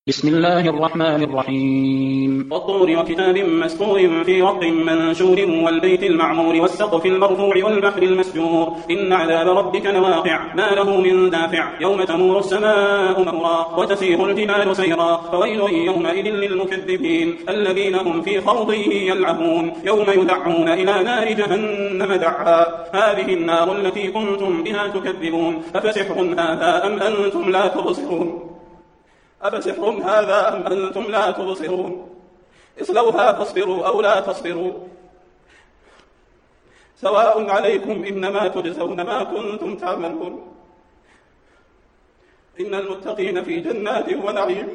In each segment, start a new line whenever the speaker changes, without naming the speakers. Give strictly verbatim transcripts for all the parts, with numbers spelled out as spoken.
بسم الله الرحمن الرحيم
والطور وكتاب مسطور في رق منشور والبيت المعمور والسقف المرفوع والبحر المسجور إن عذاب ربك لواقع ما له من دافع يوم تمور السماء مورا وتسير الجبال سيرا فويل يومئذ للمكذبين الذين هم في خوض يلعبون يوم يدعون إلى نار جهنم دعا هذه النار التي كنتم بها تكذبون أفسحر هذا أم أنتم لا تبصرون أفسحر هذا أم أنتم لا تبصرون اصلوها فاصبروا أو لا تصبروا سواء عليكم إنما تجزون ما كنتم تعملون إن المتقين في جنات ونعيم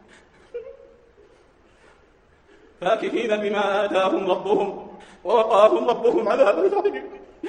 فاكهين بما آتاهم ربهم ووقاهم ربهم عذاب الجحيم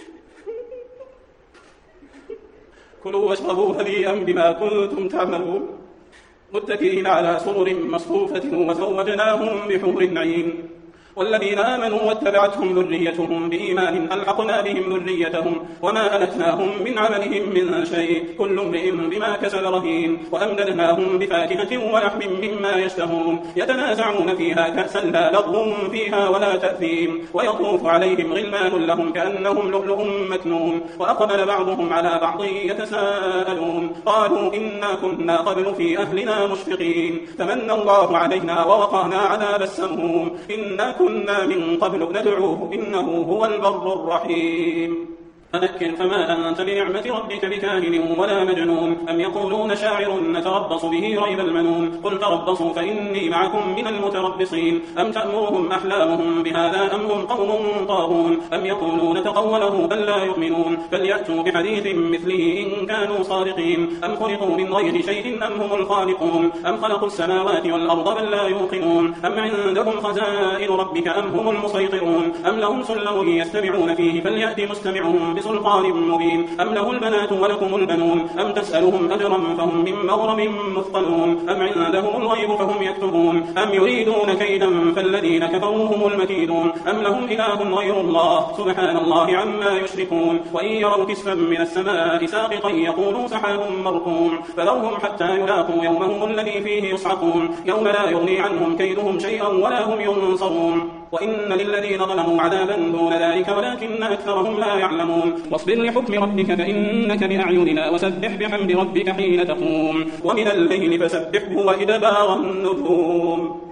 كلوا واشربوا هنيئا بما كنتم تعملون متكئين على سرر مصفوفة وزوجناهم بحور عين والذين آمنوا واتبعتهم ذريتهم بإيمان ألحقنا بهم ذريتهم وما ألتناهم من عملهم من شيء كل امرئ بما كسب رهين وأمددناهم بفاكهة ولحم مما يشتهون يتنازعون فيها كأسا لا لغو فيها ولا تأثيم ويطوف عليهم غلمان لهم كأنهم لؤلؤ مكنون وأقبل بعضهم على بعض يتساءلون قالوا إنا كنا قبل في أهلنا مشفقين فمن الله علينا ووقانا عذاب السموم إنا كنا من قبل ندعوه إنه هو البر الرحيم فذكر فما أنت بنعمة ربك بكاهن ولا مجنون أم يقولون شاعر نتربص به ريب المنون قل تربصوا فإني معكم من المتربصين أم تأمرهم أحلامهم بهذا أم هم قوم طاغون أم يقولون تقوله بل لا يؤمنون فليأتوا بحديث مثله إن كانوا صادقين أم خلقوا من غير شيء أم هم الخالقون أم خلقوا السماوات والأرض بل لا يوقنون أم عندهم خزائن ربك أم هم المسيطرون أم لهم سلم يستمعون فيه فليأتي مستمعهم بسلطان مبين أم له البنات ولكم البنون أم تسألهم أجرا فهم من مغرم مثقلون أم عندهم الغيب فهم يكتبون أم يريدون كيدا فالذين كفروا هم المكيدون أم لهم إله غير الله سبحان الله عما يشركون وإن يروا كسفا من السماء ساقطا يقولوا سحاب مركوم فذرهم حتى يلاقوا يومهم الذي فيه يصعقون يوم لا يغني عنهم كيدهم شيئا ولا هم ينصرون وإن للذين ظلموا عذابا دون ذلك ولكن أكثرهم لا يعلمون واصبر لحكم ربك فإنك بأعيننا وسبح بحمد ربك حين تقوم ومن الليل فسبحه وإدبار النجوم